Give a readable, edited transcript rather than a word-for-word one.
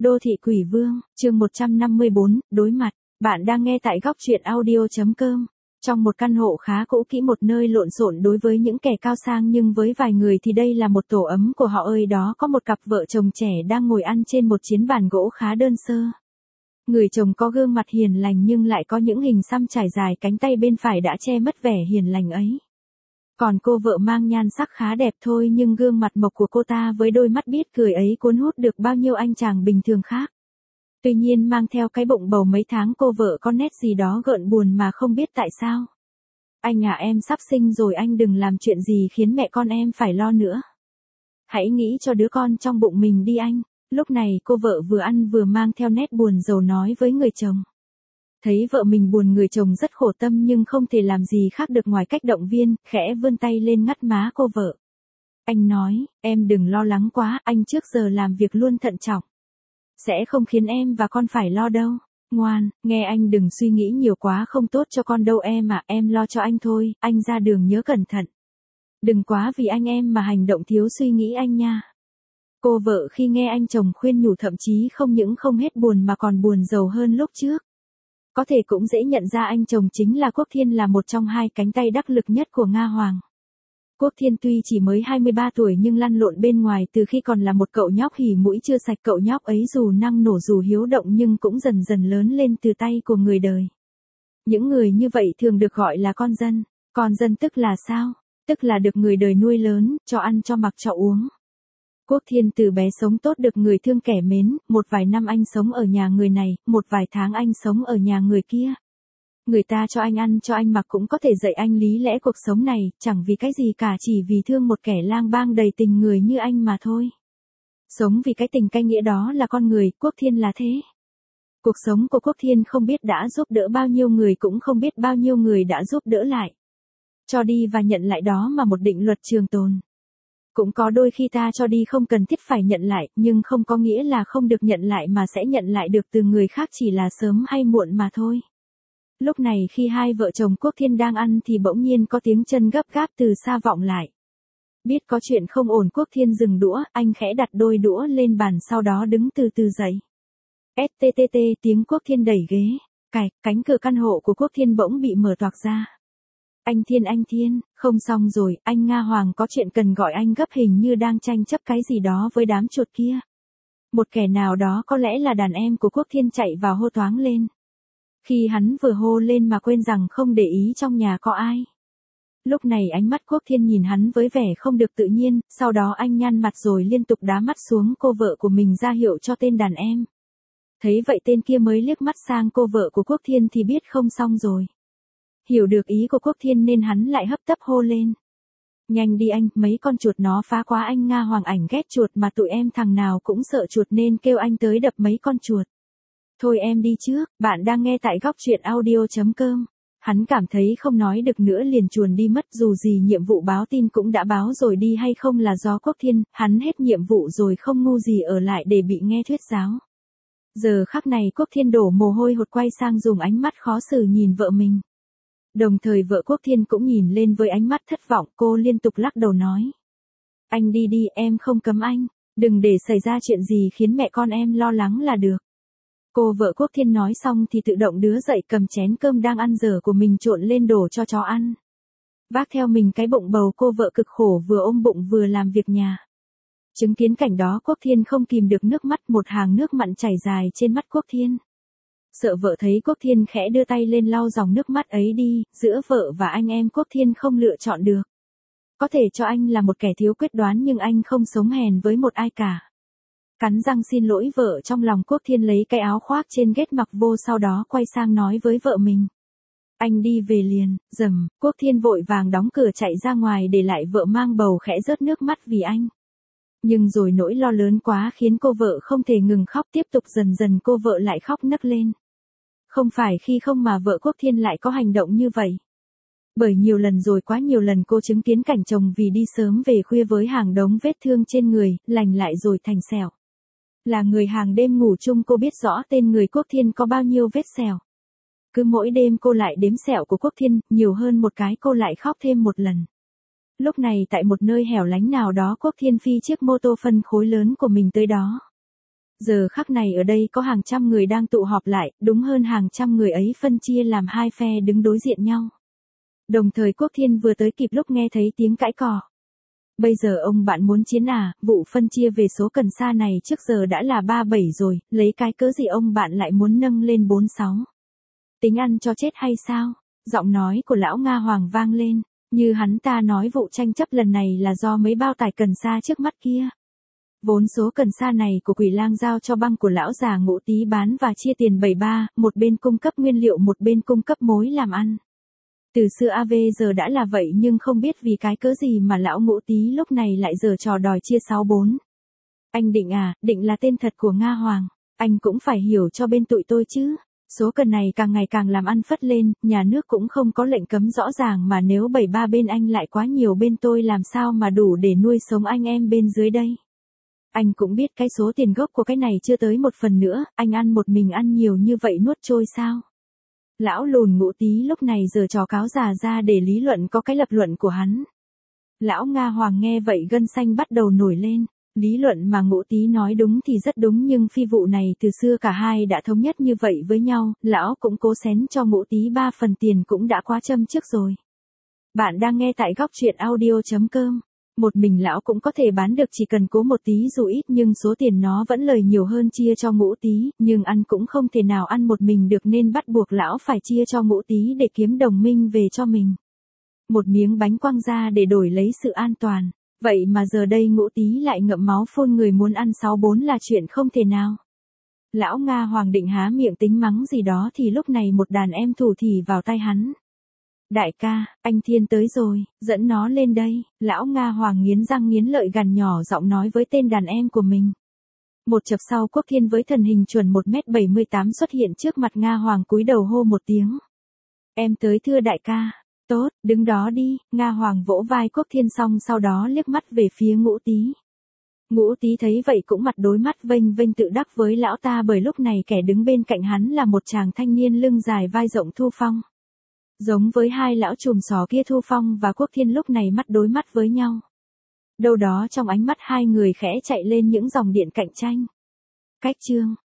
Đô thị quỷ vương, chương 154, đối mặt. Bạn đang nghe tại góc truyện audio.com. Trong một căn hộ khá cũ kỹ, một nơi lộn xộn đối với những kẻ cao sang, nhưng với vài người thì đây là một tổ ấm của họ ơi. Đó có một cặp vợ chồng trẻ đang ngồi ăn trên một chiến bàn gỗ khá đơn sơ. Người chồng có gương mặt hiền lành nhưng lại có những hình xăm trải dài cánh tay bên phải đã che mất vẻ hiền lành ấy. Còn cô vợ mang nhan sắc khá đẹp thôi, nhưng gương mặt mộc của cô ta với đôi mắt biết cười ấy cuốn hút được bao nhiêu anh chàng bình thường khác. Tuy nhiên mang theo cái bụng bầu mấy tháng, cô vợ có nét gì đó gợn buồn mà không biết tại sao. Anh à, em sắp sinh rồi, anh đừng làm chuyện gì khiến mẹ con em phải lo nữa. Hãy nghĩ cho đứa con trong bụng mình đi anh. Lúc này cô vợ vừa ăn vừa mang theo nét buồn rầu nói với người chồng. Thấy vợ mình buồn, người chồng rất khổ tâm nhưng không thể làm gì khác được ngoài cách động viên, khẽ vươn tay lên ngắt má cô vợ. Anh nói, em đừng lo lắng quá, anh trước giờ làm việc luôn thận trọng. Sẽ không khiến em và con phải lo đâu. Ngoan, nghe anh, đừng suy nghĩ nhiều quá, không tốt cho con đâu em à, em lo cho anh thôi, anh ra đường nhớ cẩn thận. Đừng quá vì anh em mà hành động thiếu suy nghĩ anh nha. Cô vợ khi nghe anh chồng khuyên nhủ thậm chí không những không hết buồn mà còn buồn rầu hơn lúc trước. Có thể cũng dễ nhận ra anh chồng chính là Quốc Thiên, là một trong hai cánh tay đắc lực nhất của Nga Hoàng. Quốc Thiên tuy chỉ mới 23 tuổi nhưng lăn lộn bên ngoài từ khi còn là một cậu nhóc hỉ mũi chưa sạch. Cậu nhóc ấy dù năng nổ dù hiếu động nhưng cũng dần dần lớn lên từ tay của người đời. Những người như vậy thường được gọi là con dân. Con dân tức là sao? Tức là được người đời nuôi lớn, cho ăn cho mặc cho uống. Quốc Thiên từ bé sống tốt, được người thương kẻ mến. Một vài năm anh sống ở nhà người này, một vài tháng anh sống ở nhà người kia. Người ta cho anh ăn cho anh mặc, cũng có thể dạy anh lý lẽ cuộc sống này, chẳng vì cái gì cả, chỉ vì thương một kẻ lang bang đầy tình người như anh mà thôi. Sống vì cái tình cái nghĩa đó là con người, Quốc Thiên là thế. Cuộc sống của Quốc Thiên không biết đã giúp đỡ bao nhiêu người, cũng không biết bao nhiêu người đã giúp đỡ lại. Cho đi và nhận lại đó mà một định luật trường tồn. Cũng có đôi khi ta cho đi không cần thiết phải nhận lại, nhưng không có nghĩa là không được nhận lại mà sẽ nhận lại được từ người khác, chỉ là sớm hay muộn mà thôi. Lúc này khi hai vợ chồng Quốc Thiên đang ăn thì bỗng nhiên có tiếng chân gấp gáp từ xa vọng lại. Biết có chuyện không ổn, Quốc Thiên dừng đũa, anh khẽ đặt đôi đũa lên bàn, sau đó đứng từ từ dậy. STTT, tiếng Quốc Thiên đẩy ghế. Cánh cửa căn hộ của Quốc Thiên bỗng bị mở toạc ra. Anh Thiên, không xong rồi, anh Nga Hoàng có chuyện cần gọi anh gấp, hình như đang tranh chấp cái gì đó với đám chuột kia. Một kẻ nào đó, có lẽ là đàn em của Quốc Thiên, chạy vào hô toáng lên. Khi hắn vừa hô lên mà quên rằng không để ý trong nhà có ai. Lúc này ánh mắt Quốc Thiên nhìn hắn với vẻ không được tự nhiên, sau đó anh nhăn mặt rồi liên tục đá mắt xuống cô vợ của mình, ra hiệu cho tên đàn em. Thấy vậy tên kia mới liếc mắt sang cô vợ của Quốc Thiên thì biết không xong rồi. Hiểu được ý của Quốc Thiên nên hắn lại hấp tấp hô lên. Nhanh đi anh, mấy con chuột nó phá quá anh Nga Hoàng, ảnh ghét chuột mà tụi em thằng nào cũng sợ chuột nên kêu anh tới đập mấy con chuột. Thôi em đi trước, bạn đang nghe tại góc truyện audio.com. Hắn cảm thấy không nói được nữa liền chuồn đi mất, dù gì nhiệm vụ báo tin cũng đã báo rồi, đi hay không là do Quốc Thiên, hắn hết nhiệm vụ rồi, không ngu gì ở lại để bị nghe thuyết giáo. Giờ khắc này Quốc Thiên đổ mồ hôi hột, quay sang dùng ánh mắt khó xử nhìn vợ mình. Đồng thời vợ Quốc Thiên cũng nhìn lên với ánh mắt thất vọng, cô liên tục lắc đầu nói. Anh đi đi, em không cấm anh, đừng để xảy ra chuyện gì khiến mẹ con em lo lắng là được. Cô vợ Quốc Thiên nói xong thì tự động đứng dậy, cầm chén cơm đang ăn dở của mình trộn lên đổ cho chó ăn. Vác theo mình cái bụng bầu, cô vợ cực khổ vừa ôm bụng vừa làm việc nhà. Chứng kiến cảnh đó Quốc Thiên không kìm được nước mắt, một hàng nước mặn chảy dài trên mắt Quốc Thiên. Sợ vợ thấy Quốc Thiên khẽ đưa tay lên lau dòng nước mắt ấy đi, giữa vợ và anh em Quốc Thiên không lựa chọn được. Có thể cho anh là một kẻ thiếu quyết đoán nhưng anh không sống hèn với một ai cả. Cắn răng xin lỗi vợ trong lòng, Quốc Thiên lấy cái áo khoác trên ghét mặc vô, sau đó quay sang nói với vợ mình. Anh đi về liền. Quốc Thiên vội vàng đóng cửa chạy ra ngoài, để lại vợ mang bầu khẽ rớt nước mắt vì anh. Nhưng rồi nỗi lo lớn quá khiến cô vợ không thể ngừng khóc, tiếp tục dần dần cô vợ lại khóc nấc lên. Không phải khi không mà vợ Quốc Thiên lại có hành động như vậy. Bởi nhiều lần rồi, quá nhiều lần cô chứng kiến cảnh chồng vì đi sớm về khuya với hàng đống vết thương trên người, lành lại rồi thành sẹo. Là người hàng đêm ngủ chung, cô biết rõ tên người Quốc Thiên có bao nhiêu vết sẹo. Cứ mỗi đêm cô lại đếm sẹo của Quốc Thiên, nhiều hơn một cái cô lại khóc thêm một lần. Lúc này tại một nơi hẻo lánh nào đó, Quốc Thiên phi chiếc mô tô phân khối lớn của mình tới đó. Giờ khắc này ở đây có hàng trăm người đang tụ họp lại, đúng hơn hàng trăm người ấy phân chia làm hai phe đứng đối diện nhau. Đồng thời Quốc Thiên vừa tới kịp lúc nghe thấy tiếng cãi cọ. Bây giờ ông bạn muốn chiến à, vụ phân chia về số cần sa này trước giờ đã là 37 rồi, lấy cái cớ gì ông bạn lại muốn nâng lên 46. Tính ăn cho chết hay sao? Giọng nói của lão Nga Hoàng vang lên, như hắn ta nói vụ tranh chấp lần này là do mấy bao tải cần sa trước mắt kia. Vốn số cần sa này của Quỷ Lang giao cho băng của lão già Ngũ Tý bán và chia tiền 73, một bên cung cấp nguyên liệu một bên cung cấp mối làm ăn. Từ xưa AV giờ đã là vậy nhưng không biết vì cái cớ gì mà lão Ngũ Tý lúc này lại giở trò đòi chia 64. Anh Định à, Định là tên thật của Nga Hoàng, anh cũng phải hiểu cho bên tụi tôi chứ. Số cần này càng ngày càng làm ăn phất lên, nhà nước cũng không có lệnh cấm rõ ràng mà nếu 73 bên anh lại quá nhiều bên tôi làm sao mà đủ để nuôi sống anh em bên dưới đây. Anh cũng biết cái số tiền gốc của cái này chưa tới một phần nữa, anh ăn một mình ăn nhiều như vậy nuốt trôi sao? Lão lùn Ngũ Tý lúc này giở trò cáo già ra để lý luận có cái lập luận của hắn. Lão Nga Hoàng nghe vậy gân xanh bắt đầu nổi lên. Lý luận mà Ngũ Tý nói đúng thì rất đúng nhưng phi vụ này từ xưa cả hai đã thống nhất như vậy với nhau, lão cũng cố xén cho Ngũ Tý 3 phần tiền cũng đã quá châm trước rồi. Bạn đang nghe tại góc truyện audio.com. Một mình lão cũng có thể bán được chỉ cần cố một tí dù ít nhưng số tiền nó vẫn lời nhiều hơn chia cho Ngũ Tý, nhưng ăn cũng không thể nào ăn một mình được nên bắt buộc lão phải chia cho Ngũ Tý để kiếm đồng minh về cho mình. Một miếng bánh quăng ra để đổi lấy sự an toàn. Vậy mà giờ đây Ngũ Tý lại ngậm máu phun người muốn ăn 64 là chuyện không thể nào. Lão Nga Hoàng định há miệng tính mắng gì đó thì lúc này một đàn em thủ thỉ vào tay hắn. Đại ca, anh Thiên tới rồi, dẫn nó lên đây. Lão Nga Hoàng nghiến răng nghiến lợi gằn nhỏ giọng nói với tên đàn em của mình. Một chập sau Quốc Thiên với thân hình chuẩn 1m78 xuất hiện trước mặt Nga Hoàng cúi đầu hô một tiếng. Em tới thưa đại ca. Tốt, đứng đó đi, Nga Hoàng vỗ vai Quốc Thiên xong sau đó liếc mắt về phía Ngũ Tý. Ngũ Tý thấy vậy cũng mặt đối mắt vênh vênh tự đắc với lão ta bởi lúc này kẻ đứng bên cạnh hắn là một chàng thanh niên lưng dài vai rộng Thu Phong. Giống với hai lão trùm xó kia Thu Phong và Quốc Thiên lúc này mắt đối mắt với nhau. Đâu đó trong ánh mắt hai người khẽ chạy lên những dòng điện cạnh tranh. Cách chương